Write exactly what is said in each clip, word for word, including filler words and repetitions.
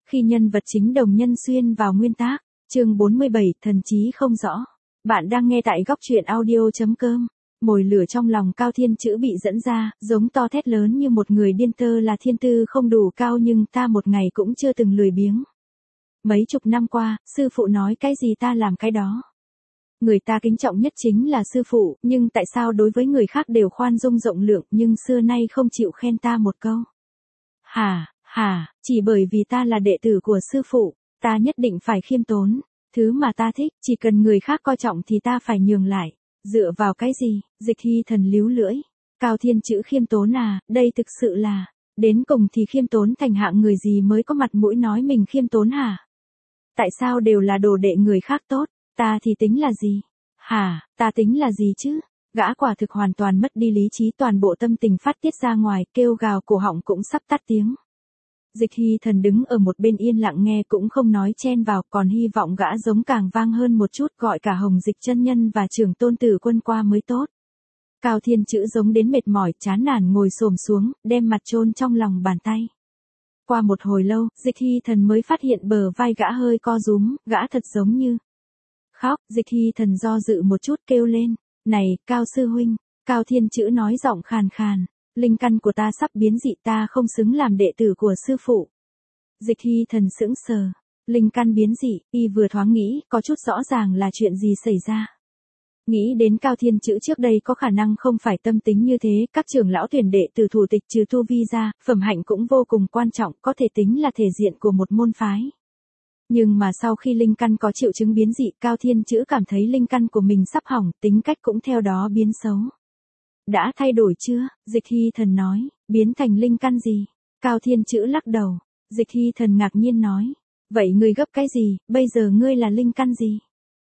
Khi nhân vật chính đồng nhân xuyên vào nguyên tác, chương bốn mươi bảy, thần trí không rõ. Bạn đang nghe tại góc truyện audio.com. Mồi lửa trong lòng Cao Thiên Chữ bị dẫn ra, giống to thét lớn như một người điên tơ là thiên tư không đủ cao nhưng ta một ngày cũng chưa từng lười biếng. Mấy chục năm qua, sư phụ nói cái gì ta làm cái đó. Người ta kính trọng nhất chính là sư phụ, nhưng tại sao đối với người khác đều khoan dung rộng lượng nhưng xưa nay không chịu khen ta một câu. Hả, hả, chỉ bởi vì ta là đệ tử của sư phụ, ta nhất định phải khiêm tốn. Thứ mà ta thích, chỉ cần người khác coi trọng thì ta phải nhường lại. Dựa vào cái gì? Dịch Hy Thần líu lưỡi. Cao Thiên Chữ khiêm tốn à, đây thực sự là, đến cùng thì khiêm tốn thành hạng người gì mới có mặt mũi nói mình khiêm tốn hả? Tại sao đều là đồ đệ người khác tốt, ta thì tính là gì? Hả, ta tính là gì chứ? Gã quả thực hoàn toàn mất đi lý trí, toàn bộ tâm tình phát tiết ra ngoài, kêu gào cổ họng cũng sắp tắt tiếng. Dịch Hy Thần đứng ở một bên yên lặng nghe cũng không nói chen vào, còn hy vọng gã giống càng vang hơn một chút, gọi cả Hồng Dịch chân nhân và Trưởng Tôn Tử Quân qua mới tốt. Cao Thiên Chữ giống đến mệt mỏi, chán nản ngồi xổm xuống, đem mặt chôn trong lòng bàn tay. Qua một hồi lâu, Dịch Hy Thần mới phát hiện bờ vai gã hơi co rúm, gã thật giống như khóc. Dịch Hy Thần do dự một chút kêu lên, này, Cao sư huynh. Cao Thiên Chữ nói giọng khàn khàn, linh căn của ta sắp biến dị, ta không xứng làm đệ tử của sư phụ. Dịch Hy Thần sững sờ, linh căn biến dị, y vừa thoáng nghĩ, có chút rõ ràng là chuyện gì xảy ra. Nghĩ đến Cao Thiên Chữ trước đây có khả năng không phải tâm tính như thế, các trưởng lão tuyển đệ từ thủ tịch trừ tu vi ra, phẩm hạnh cũng vô cùng quan trọng, có thể tính là thể diện của một môn phái. Nhưng mà sau khi linh căn có triệu chứng biến dị, Cao Thiên Chữ cảm thấy linh căn của mình sắp hỏng, tính cách cũng theo đó biến xấu. Đã thay đổi chưa? Dịch Hy Thần nói, biến thành linh căn gì? Cao Thiên Chữ lắc đầu. Dịch Hy Thần ngạc nhiên nói, vậy ngươi gấp cái gì, bây giờ ngươi là linh căn gì?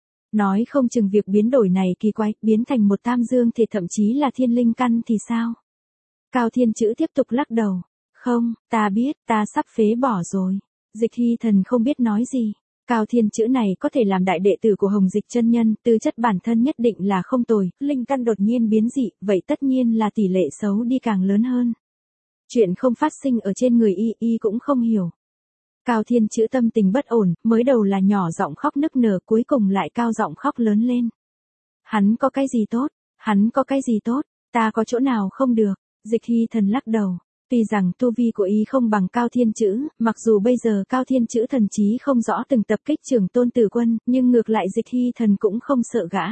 Nói không chừng việc biến đổi này kỳ quái, biến thành một tam dương thì thậm chí là thiên linh căn thì sao? Cao Thiên Chữ tiếp tục lắc đầu, không, ta biết, ta sắp phế bỏ rồi. Dịch Hy Thần không biết nói gì. Cao Thiên Chữ này có thể làm đại đệ tử của Hồng Dịch chân nhân, tư chất bản thân nhất định là không tồi, linh căn đột nhiên biến dị, vậy tất nhiên là tỷ lệ xấu đi càng lớn hơn. Chuyện không phát sinh ở trên người y, y cũng không hiểu. Cao Thiên Chữ tâm tình bất ổn, mới đầu là nhỏ giọng khóc nức nở, cuối cùng lại cao giọng khóc lớn lên. Hắn có cái gì tốt? Hắn có cái gì tốt? Ta có chỗ nào không được? Dịch Hy Thần lắc đầu. Tuy rằng tu vi của y không bằng Cao Thiên Chữ, mặc dù bây giờ Cao Thiên Chữ thần trí không rõ từng tập kích Trưởng Tôn Tử Quân, nhưng ngược lại Dịch Hy Thần cũng không sợ gã.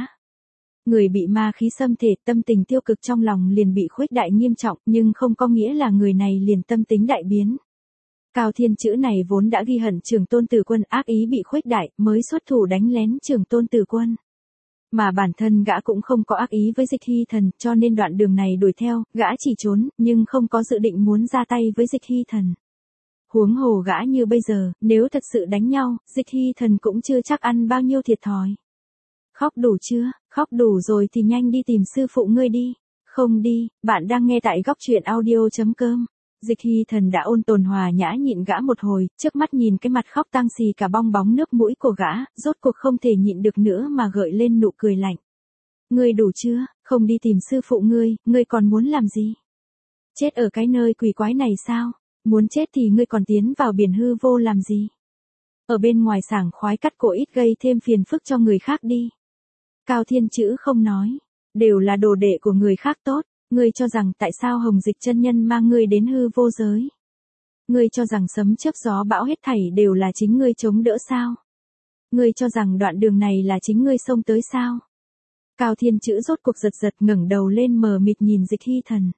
Người bị ma khí xâm thể, tâm tình tiêu cực trong lòng liền bị khuếch đại nghiêm trọng, nhưng không có nghĩa là người này liền tâm tính đại biến. Cao Thiên Chữ này vốn đã ghi hận Trưởng Tôn Tử Quân, ác ý bị khuếch đại, mới xuất thủ đánh lén Trưởng Tôn Tử Quân. Mà bản thân gã cũng không có ác ý với Dịch Hy Thần, cho nên đoạn đường này đuổi theo, gã chỉ trốn, nhưng không có dự định muốn ra tay với Dịch Hy Thần. Huống hồ gã như bây giờ, nếu thật sự đánh nhau, Dịch Hy Thần cũng chưa chắc ăn bao nhiêu thiệt thòi. Khóc đủ chưa? Khóc đủ rồi thì nhanh đi tìm sư phụ ngươi đi. Không đi, bạn đang nghe tại góc truyện audio.com. Dịch Hy Thần đã ôn tồn hòa nhã nhịn gã một hồi, trước mắt nhìn cái mặt khóc tang xì cả bong bóng nước mũi của gã, rốt cuộc không thể nhịn được nữa mà gợi lên nụ cười lạnh. Ngươi đủ chưa? Không đi tìm sư phụ ngươi, ngươi còn muốn làm gì? Chết ở cái nơi quỷ quái này sao? Muốn chết thì ngươi còn tiến vào biển hư vô làm gì? Ở bên ngoài sảng khoái cắt cổ ít gây thêm phiền phức cho người khác đi. Cao Thiên Chữ không nói, đều là đồ đệ của người khác tốt. Ngươi cho rằng tại sao Hồng Dịch chân nhân mang ngươi đến hư vô giới? Ngươi cho rằng sấm chớp gió bão hết thảy đều là chính ngươi chống đỡ sao? Ngươi cho rằng đoạn đường này là chính ngươi xông tới sao? Cao Thiên Chữ rốt cuộc giật giật ngẩng đầu lên mờ mịt nhìn Dịch Hy Thần.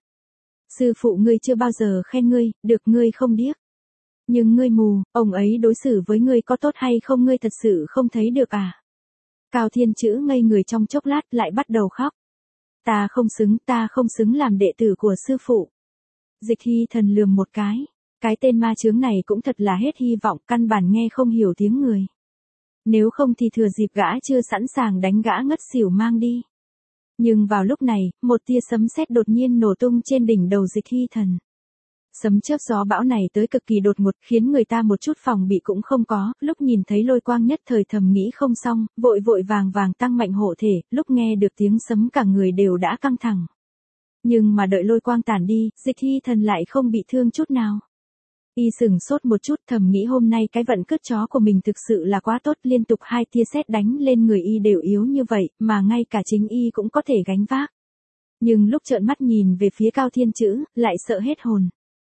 Sư phụ ngươi chưa bao giờ khen ngươi, được ngươi không điếc. Nhưng ngươi mù, ông ấy đối xử với ngươi có tốt hay không ngươi thật sự không thấy được à? Cao Thiên Chữ ngây người trong chốc lát lại bắt đầu khóc. Ta không xứng, ta không xứng làm đệ tử của sư phụ. Dịch Hy Thần lườm một cái. Cái tên ma chướng này cũng thật là hết hy vọng, căn bản nghe không hiểu tiếng người. Nếu không thì thừa dịp gã chưa sẵn sàng đánh gã ngất xỉu mang đi. Nhưng vào lúc này, một tia sấm sét đột nhiên nổ tung trên đỉnh đầu Dịch Hy Thần. Sấm chớp gió bão này tới cực kỳ đột ngột, khiến người ta một chút phòng bị cũng không có, lúc nhìn thấy lôi quang nhất thời thầm nghĩ không xong, vội vội vàng vàng tăng mạnh hộ thể, lúc nghe được tiếng sấm cả người đều đã căng thẳng. Nhưng mà đợi lôi quang tản đi, Dịch Hy Thần lại không bị thương chút nào. Y sừng sốt một chút, thầm nghĩ hôm nay cái vận cứt chó của mình thực sự là quá tốt, liên tục hai tia sét đánh lên người Y đều yếu như vậy, mà ngay cả chính Y cũng có thể gánh vác. Nhưng lúc trợn mắt nhìn về phía Cao Thiên Chữ, lại sợ hết hồn.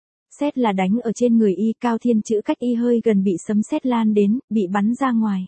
Sét là đánh ở trên người Y, Cao Thiên Chữ cách Y hơi gần bị sấm sét lan đến, bị bắn ra ngoài.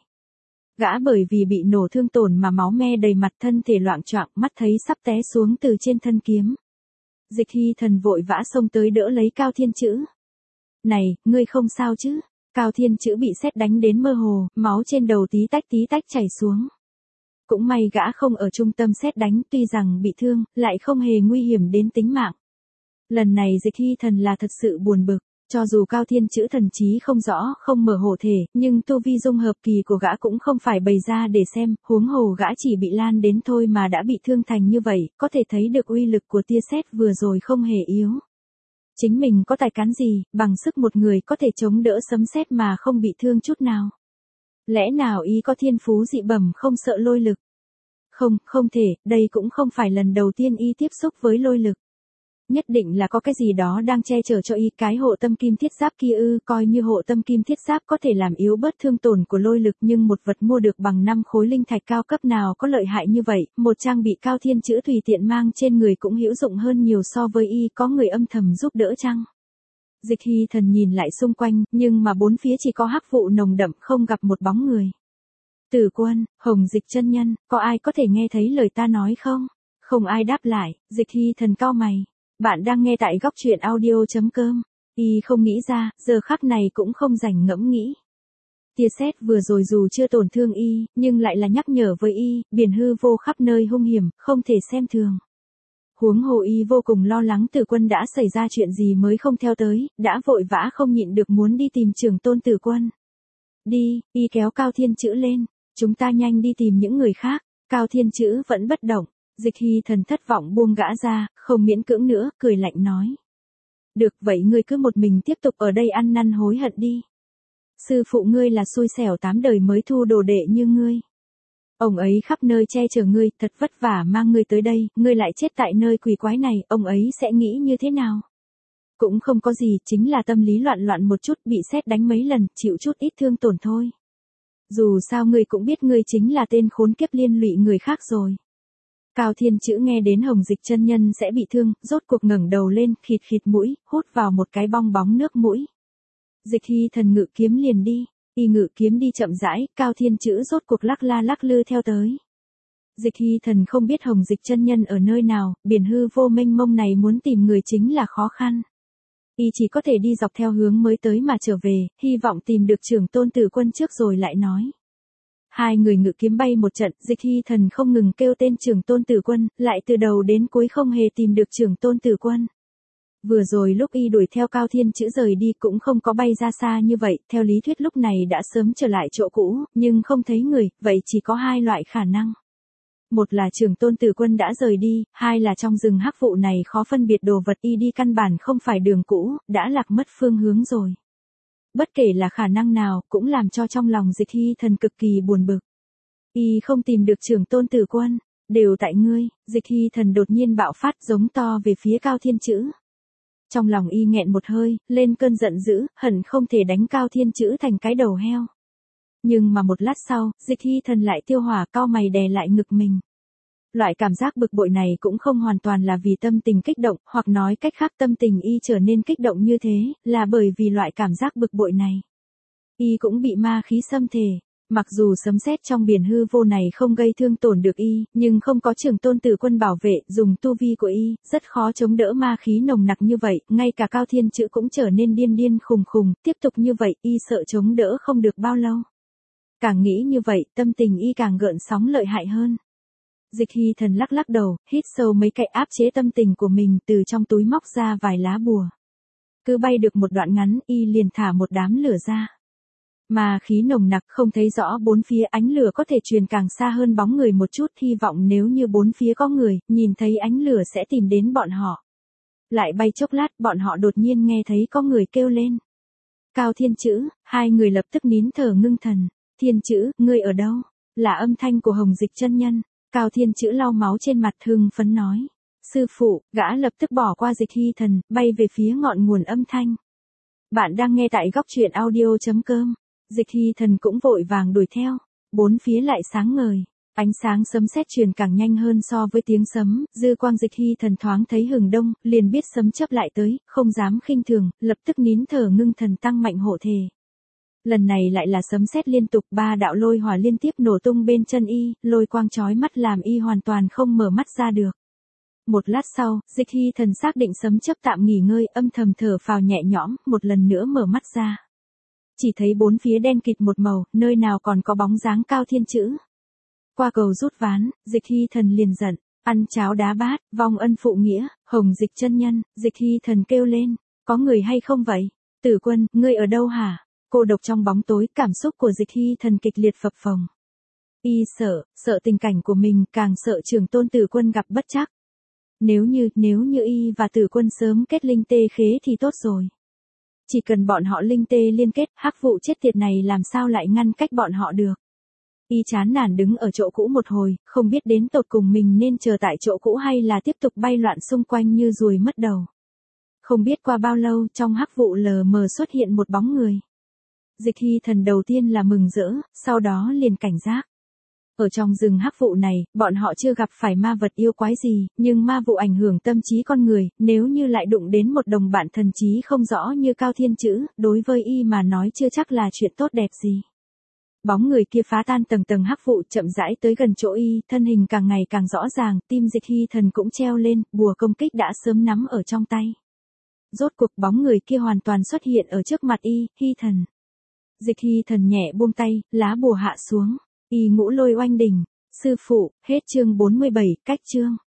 Gã bởi vì bị nổ thương tổn mà máu me đầy mặt, thân thể loạng choạng, mắt thấy sắp té xuống từ trên thân kiếm. Dịch Hy Thần vội vã xông tới đỡ lấy Cao Thiên Chữ. Này, ngươi không sao chứ? Cao Thiên Chữ bị sét đánh đến mơ hồ, máu trên đầu tí tách tí tách chảy xuống. Cũng may gã không ở trung tâm sét đánh, tuy rằng bị thương, lại không hề nguy hiểm đến tính mạng. Lần này Dịch Hy Thần là thật sự buồn bực, cho dù Cao Thiên Chữ thần trí không rõ, không mở hộ thể, nhưng tu vi dung hợp kỳ của gã cũng không phải bày ra để xem, huống hồ gã chỉ bị lan đến thôi mà đã bị thương thành như vậy, có thể thấy được uy lực của tia sét vừa rồi không hề yếu. Chính mình có tài cán gì, bằng sức một người có thể chống đỡ sấm sét mà không bị thương chút nào. Lẽ nào Y có thiên phú dị bẩm không sợ lôi lực? Không, không thể, đây cũng không phải lần đầu tiên Y tiếp xúc với lôi lực. Nhất định là có cái gì đó đang che chở cho Y, cái hộ tâm kim thiết giáp kia ư, coi như hộ tâm kim thiết giáp có thể làm yếu bớt thương tổn của lôi lực, nhưng một vật mua được bằng năm khối linh thạch cao cấp nào có lợi hại như vậy, một trang bị Cao Thiên Chữ tùy tiện mang trên người cũng hữu dụng hơn nhiều so với Y, có người âm thầm giúp đỡ chăng? Dịch Hy Thần nhìn lại xung quanh, nhưng mà bốn phía chỉ có hắc vụ nồng đậm, không gặp một bóng người. Tử Quân, Hồng Dịch chân nhân, có ai có thể nghe thấy lời ta nói không? Không ai đáp lại, Dịch Hy Thần cau mày. Bạn đang nghe tại góc truyện audio chấm com. Y không nghĩ ra, giờ khắc này cũng không rảnh ngẫm nghĩ. Tia sét vừa rồi dù chưa tổn thương Y, nhưng lại là nhắc nhở với Y, biển hư vô khắp nơi hung hiểm, không thể xem thường. Huống hồ Y vô cùng lo lắng Tử Quân đã xảy ra chuyện gì mới không theo tới, đã vội vã không nhịn được muốn đi tìm trưởng tôn Tử Quân. Đi, Y kéo Cao Thiên Chữ lên, chúng ta nhanh đi tìm những người khác. Cao Thiên Chữ vẫn bất động. Dịch Hy Thần thất vọng buông gã ra, không miễn cưỡng nữa, cười lạnh nói. Được vậy ngươi cứ một mình tiếp tục ở đây ăn năn hối hận đi. Sư phụ ngươi là xui xẻo tám đời mới thu đồ đệ như ngươi. Ông ấy khắp nơi che chở ngươi, thật vất vả mang ngươi tới đây, ngươi lại chết tại nơi quỷ quái này, ông ấy sẽ nghĩ như thế nào? Cũng không có gì, chính là tâm lý loạn loạn một chút, bị sét đánh mấy lần, chịu chút ít thương tổn thôi. Dù sao ngươi cũng biết ngươi chính là tên khốn kiếp liên lụy người khác rồi. Cao Thiên Chữ nghe đến Hồng Dịch chân nhân sẽ bị thương, rốt cuộc ngẩng đầu lên, khịt khịt mũi, hút vào một cái bong bóng nước mũi. Dịch Hy Thần ngự kiếm liền đi, Y ngự kiếm đi chậm rãi, Cao Thiên Chữ rốt cuộc lắc la lắc lư theo tới. Dịch Hy Thần không biết Hồng Dịch chân nhân ở nơi nào, biển hư vô mênh mông này muốn tìm người chính là khó khăn. Y chỉ có thể đi dọc theo hướng mới tới mà trở về, hy vọng tìm được trưởng tôn Tử Quân trước rồi lại nói. Hai người ngự kiếm bay một trận, Dịch Hy Thần không ngừng kêu tên trưởng tôn Tử Quân, lại từ đầu đến cuối không hề tìm được trưởng tôn Tử Quân. Vừa rồi lúc Y đuổi theo Cao Thiên Chữ rời đi cũng không có bay ra xa như vậy, theo lý thuyết lúc này đã sớm trở lại chỗ cũ, nhưng không thấy người, vậy chỉ có hai loại khả năng. Một là trưởng tôn Tử Quân đã rời đi, hai là trong rừng hắc vụ này khó phân biệt đồ vật, Y đi căn bản không phải đường cũ, đã lạc mất phương hướng rồi. Bất kể là khả năng nào, cũng làm cho trong lòng Dịch Hy Thần cực kỳ buồn bực. Y không tìm được trưởng tôn Tử Quân, đều tại ngươi. Dịch Hy Thần đột nhiên bạo phát giống to về phía Cao Thiên Chữ. Trong lòng Y nghẹn một hơi, lên cơn giận dữ, hận không thể đánh Cao Thiên Chữ thành cái đầu heo. Nhưng mà một lát sau, Dịch Hy Thần lại tiêu hỏa, cau mày đè lại ngực mình. Loại cảm giác bực bội này cũng không hoàn toàn là vì tâm tình kích động, hoặc nói cách khác tâm tình Y trở nên kích động như thế, là bởi vì loại cảm giác bực bội này. Y cũng bị ma khí xâm thể. Mặc dù sấm sét trong biển hư vô này không gây thương tổn được Y, nhưng không có trưởng tôn Tử Quân bảo vệ, dùng tu vi của Y, rất khó chống đỡ ma khí nồng nặc như vậy, ngay cả Cao Thiên Chữ cũng trở nên điên điên khùng khùng, tiếp tục như vậy, Y sợ chống đỡ không được bao lâu. Càng nghĩ như vậy, tâm tình Y càng gợn sóng lợi hại hơn. Dịch Hy Thần lắc lắc đầu, hít sâu mấy cái áp chế tâm tình của mình, từ trong túi móc ra vài lá bùa. Cứ bay được một đoạn ngắn, Y liền thả một đám lửa ra. Mà khí nồng nặc không thấy rõ bốn phía, ánh lửa có thể truyền càng xa hơn bóng người một chút, hy vọng nếu như bốn phía có người, nhìn thấy ánh lửa sẽ tìm đến bọn họ. Lại bay chốc lát, bọn họ đột nhiên nghe thấy có người kêu lên. Cao Thiên Chữ, hai người lập tức nín thở ngưng thần. Thiên Chữ, ngươi ở đâu? Là âm thanh của Hồng Dịch chân nhân. Cao Thiên Chữ lau máu trên mặt hưng phấn nói. Sư phụ, gã lập tức bỏ qua Dịch Hy Thần, bay về phía ngọn nguồn âm thanh. Bạn đang nghe tại góc truyện audio.com. Dịch Hy Thần cũng vội vàng đuổi theo. Bốn phía lại sáng ngời. Ánh sáng sấm sét truyền càng nhanh hơn so với tiếng sấm, dư quang Dịch Hy Thần thoáng thấy hừng đông, liền biết sấm chớp lại tới, không dám khinh thường, lập tức nín thở ngưng thần tăng mạnh hộ thể. Lần này lại là sấm sét liên tục, ba đạo lôi hỏa liên tiếp nổ tung bên chân y, lôi quang chói mắt làm y hoàn toàn không mở mắt ra được. Một lát sau, Dịch Hy Thần xác định sấm chớp tạm nghỉ ngơi, âm thầm thở phào nhẹ nhõm, một lần nữa mở mắt ra. Chỉ thấy bốn phía đen kịt một màu, nơi nào còn có bóng dáng Cao Thiên Chữ. Qua cầu rút ván, Dịch Hy Thần liền giận, ăn cháo đá bát, vong ân phụ nghĩa, Hồng Dịch chân nhân. Dịch Hy Thần kêu lên, có người hay không vậy? Tử Quân, ngươi ở đâu hả? Cô độc trong bóng tối, cảm xúc của Dịch Hy Thần kịch liệt phập phồng. Y sợ, sợ tình cảnh của mình, càng sợ trưởng tôn Tử Quân gặp bất trắc. Nếu như, nếu như y và Tử Quân sớm kết linh tê khế thì tốt rồi. Chỉ cần bọn họ linh tê liên kết, hắc vụ chết tiệt này làm sao lại ngăn cách bọn họ được. Y chán nản đứng ở chỗ cũ một hồi, không biết đến tột cùng mình nên chờ tại chỗ cũ hay là tiếp tục bay loạn xung quanh như ruồi mất đầu. Không biết qua bao lâu, trong hắc vụ lờ mờ xuất hiện một bóng người. Dịch Hy Thần đầu tiên là mừng rỡ, sau đó liền cảnh giác. Ở trong rừng hắc vụ này, bọn họ chưa gặp phải ma vật yêu quái gì, nhưng ma vụ ảnh hưởng tâm trí con người, nếu như lại đụng đến một đồng bạn thần trí không rõ như Cao Thiên Chữ, đối với y mà nói chưa chắc là chuyện tốt đẹp gì. Bóng người kia phá tan tầng tầng hắc vụ, chậm rãi tới gần chỗ y, thân hình càng ngày càng rõ ràng, tim Dịch Hy Thần cũng treo lên, bùa công kích đã sớm nắm ở trong tay. Rốt cuộc bóng người kia hoàn toàn xuất hiện ở trước mặt y, Hy Thần. Dịch Hy Thần nhẹ buông tay, lá bùa hạ xuống. Y ngũ lôi oanh đỉnh. Sư phụ, hết chương bốn mươi bảy, cách chương.